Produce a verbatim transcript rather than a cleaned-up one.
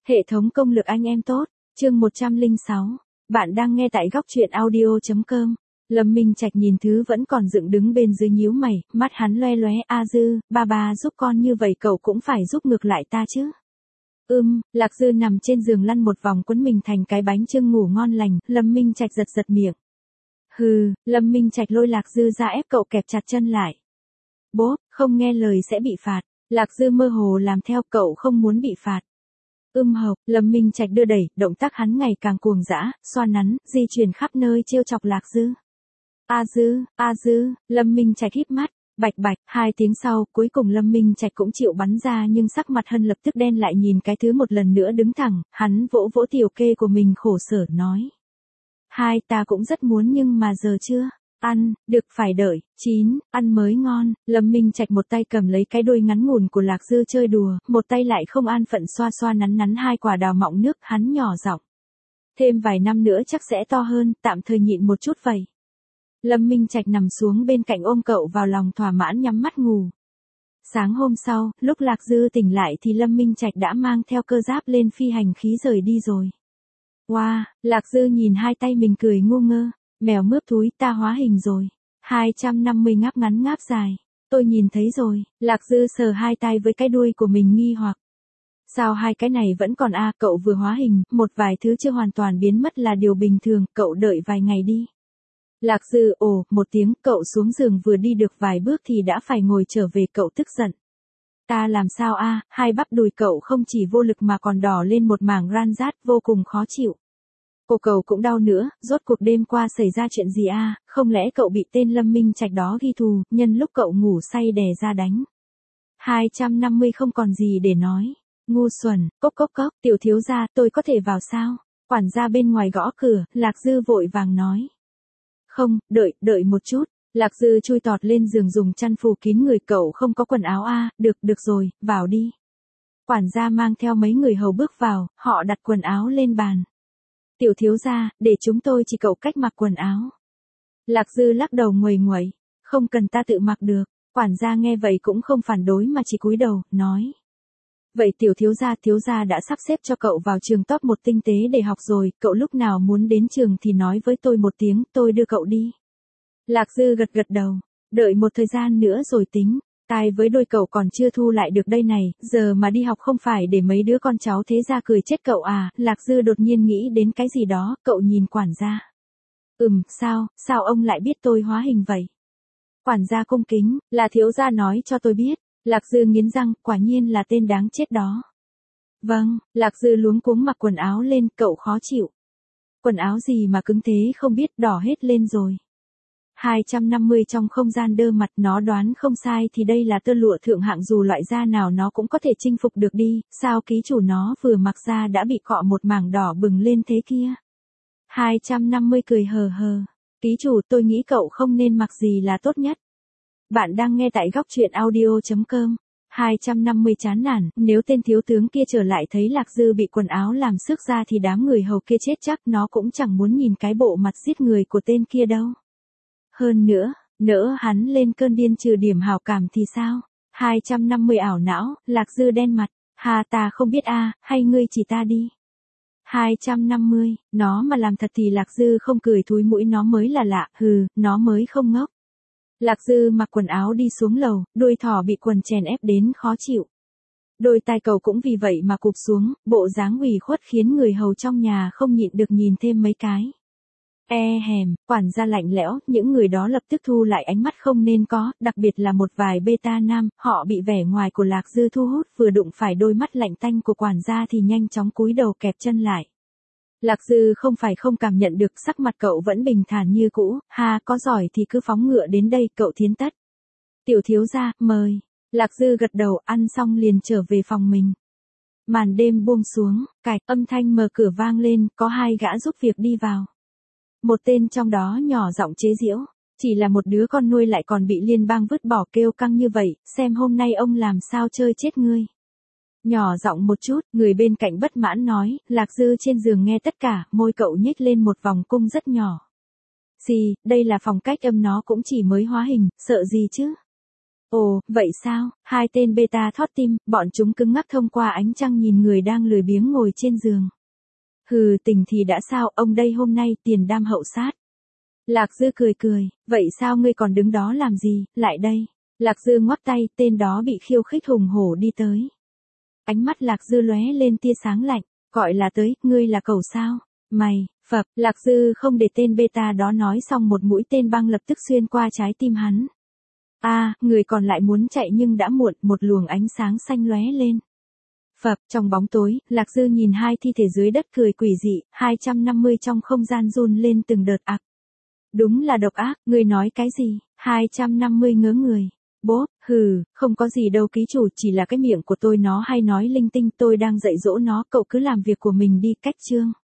Hệ thống công lực anh em tốt, chương một trăm lẻ sáu. Bạn đang nghe tại góc truyện audio.com. Lâm Minh Trạch nhìn thứ vẫn còn dựng đứng bên dưới nhíu mày, mắt hắn loe loé, "A Dư, ba ba giúp con như vậy cậu cũng phải giúp ngược lại ta chứ." Ưm, Lạc Dư nằm trên giường lăn một vòng quấn mình thành cái bánh chưng ngủ ngon lành, Lâm Minh Trạch giật giật miệng. Hừ, Lâm Minh Trạch lôi Lạc Dư ra ép cậu kẹp chặt chân lại. Bố, không nghe lời sẽ bị phạt. Lạc Dư mơ hồ làm theo, cậu không muốn bị phạt. Ưm hộc, Lâm Minh Trạch đưa đẩy, động tác hắn ngày càng cuồng dã, xoa nắn, di chuyển khắp nơi trêu chọc Lạc Dư. A Dư, A Dư, Lâm Minh Trạch híp mắt, bạch bạch, hai tiếng sau, cuối cùng Lâm Minh Trạch cũng chịu bắn ra nhưng sắc mặt Hân lập tức đen lại nhìn cái thứ một lần nữa đứng thẳng, hắn vỗ vỗ tiểu kê của mình khổ sở nói. Hai ta cũng rất muốn nhưng mà giờ chưa. Ăn, được phải đợi, chín, ăn mới ngon, Lâm Minh Trạch một tay cầm lấy cái đuôi ngắn ngủn của Lạc Dư chơi đùa, một tay lại không an phận xoa xoa nắn nắn hai quả đào mọng nước, hắn nhỏ giọng. Thêm vài năm nữa chắc sẽ to hơn, tạm thời nhịn một chút vậy. Lâm Minh Trạch nằm xuống bên cạnh ôm cậu vào lòng thỏa mãn nhắm mắt ngủ. Sáng hôm sau, lúc Lạc Dư tỉnh lại thì Lâm Minh Trạch đã mang theo cơ giáp lên phi hành khí rời đi rồi. Wow, Lạc Dư nhìn hai tay mình cười ngu ngơ. Mèo mướp thúi, ta hóa hình rồi. hai trăm năm mươi ngáp ngắn ngáp dài. Tôi nhìn thấy rồi. Lạc Dư sờ hai tay với cái đuôi của mình nghi hoặc. Sao hai cái này vẫn còn a? À, cậu vừa hóa hình, một vài thứ chưa hoàn toàn biến mất là điều bình thường, cậu đợi vài ngày đi. Lạc Dư ồ, một tiếng, cậu xuống giường vừa đi được vài bước thì đã phải ngồi trở về, cậu tức giận. Ta làm sao a? À, hai bắp đùi cậu không chỉ vô lực mà còn đỏ lên một mảng ran rát, vô cùng khó chịu. Cô cầu cũng đau nữa, rốt cuộc đêm qua xảy ra chuyện gì a? À? Không lẽ cậu bị tên Lâm Minh Trạch đó ghi thù, nhân lúc cậu ngủ say đè ra đánh. hai trăm năm mươi không còn gì để nói. Ngu xuẩn, cốc cốc cốc, tiểu thiếu gia, tôi có thể vào sao? Quản gia bên ngoài gõ cửa, Lạc Dư vội vàng nói. Không, đợi, đợi một chút. Lạc Dư chui tọt lên giường dùng chăn phủ kín người, cậu không có quần áo a? À? Được, được rồi, vào đi. Quản gia mang theo mấy người hầu bước vào, họ đặt quần áo lên bàn. Tiểu thiếu gia, để chúng tôi chỉ cậu cách mặc quần áo. Lạc Dư lắc đầu nguầy nguậy, không cần ta tự mặc được. Quản gia nghe vậy cũng không phản đối mà chỉ cúi đầu, nói. Vậy tiểu thiếu gia, thiếu gia đã sắp xếp cho cậu vào trường top một tinh tế để học rồi, cậu lúc nào muốn đến trường thì nói với tôi một tiếng, tôi đưa cậu đi. Lạc Dư gật gật đầu, đợi một thời gian nữa rồi tính. Tai với đôi cậu còn chưa thu lại được đây này, giờ mà đi học không phải để mấy đứa con cháu thế gia cười chết cậu à? Lạc Dư đột nhiên nghĩ đến cái gì đó, cậu nhìn quản gia. Ừm, sao, sao ông lại biết tôi hóa hình vậy? Quản gia cung kính, là thiếu gia nói cho tôi biết. Lạc Dư nghiến răng, quả nhiên là tên đáng chết đó. Vâng, Lạc Dư luống cuống mặc quần áo lên, cậu khó chịu. Quần áo gì mà cứng thế không biết, đỏ hết lên rồi. hai trăm năm mươi trong không gian đơ mặt, nó đoán không sai thì đây là tơ lụa thượng hạng, dù loại da nào nó cũng có thể chinh phục được đi, sao ký chủ nó vừa mặc ra đã bị cọ một mảng đỏ bừng lên thế kia. hai trăm năm mươi cười hờ hờ. Ký chủ, tôi nghĩ cậu không nên mặc gì là tốt nhất. Bạn đang nghe tại góc truyện audio.com. hai trăm năm mươi chán nản, nếu tên thiếu tướng kia trở lại thấy Lạc Dư bị quần áo làm xước ra thì đám người hầu kia chết chắc, nó cũng chẳng muốn nhìn cái bộ mặt giết người của tên kia đâu. Hơn nữa, nỡ hắn lên cơn điên trừ điểm hảo cảm thì sao? hai trăm năm mươi ảo não, Lạc Dư đen mặt, hà ta không biết a, à, hay ngươi chỉ ta đi. hai trăm năm mươi, nó mà làm thật thì Lạc Dư không cười thúi mũi, nó mới là lạ, hừ, nó mới không ngốc. Lạc Dư mặc quần áo đi xuống lầu, đuôi thỏ bị quần chèn ép đến khó chịu. Đôi tai cầu cũng vì vậy mà cụp xuống, bộ dáng ủy khuất khiến người hầu trong nhà không nhịn được nhìn thêm mấy cái. E hèm, quản gia lạnh lẽo, những người đó lập tức thu lại ánh mắt không nên có, đặc biệt là một vài beta nam, họ bị vẻ ngoài của Lạc Dư thu hút, vừa đụng phải đôi mắt lạnh tanh của quản gia thì nhanh chóng cúi đầu kẹp chân lại. Lạc Dư không phải không cảm nhận được, sắc mặt cậu vẫn bình thản như cũ, ha, có giỏi thì cứ phóng ngựa đến đây, cậu thiến tất. Tiểu thiếu gia, mời. Lạc Dư gật đầu, ăn xong liền trở về phòng mình. Màn đêm buông xuống, cạch, âm thanh mở cửa vang lên, có hai gã giúp việc đi vào. Một tên trong đó nhỏ giọng chế giễu, chỉ là một đứa con nuôi lại còn bị liên bang vứt bỏ, kêu căng như vậy, xem hôm nay ông làm sao chơi chết ngươi. Nhỏ giọng một chút, người bên cạnh bất mãn nói, Lạc Dư trên giường nghe tất cả, môi cậu nhếch lên một vòng cung rất nhỏ. Gì, đây là phong cách âm, nó cũng chỉ mới hóa hình, sợ gì chứ? Ồ, vậy sao? Hai tên beta thót tim, bọn chúng cứng ngắc thông qua ánh trăng nhìn người đang lười biếng ngồi trên giường. Hừ, tỉnh thì đã sao, ông đây hôm nay tiền đam hậu sát. Lạc Dư cười cười, vậy sao ngươi còn đứng đó làm gì, lại đây. Lạc Dư ngoắc tay, tên đó bị khiêu khích hùng hổ đi tới. Ánh mắt Lạc Dư lóe lên tia sáng lạnh, gọi là tới, ngươi là cẩu sao? Mày, phập, Lạc Dư không để tên beta đó nói xong một mũi tên băng lập tức xuyên qua trái tim hắn. A, à, người còn lại muốn chạy nhưng đã muộn, một luồng ánh sáng xanh lóe lên. Phập, trong bóng tối, Lạc Dư nhìn hai thi thể dưới đất cười quỷ dị, hai trăm năm mươi trong không gian run lên từng đợt ạc. Đúng là độc ác, ngươi nói cái gì? hai trăm năm mươi ngớ người. Bố, hừ, không có gì đâu ký chủ, chỉ là cái miệng của tôi nó hay nói linh tinh, tôi đang dạy dỗ nó, cậu cứ làm việc của mình đi, cách chương.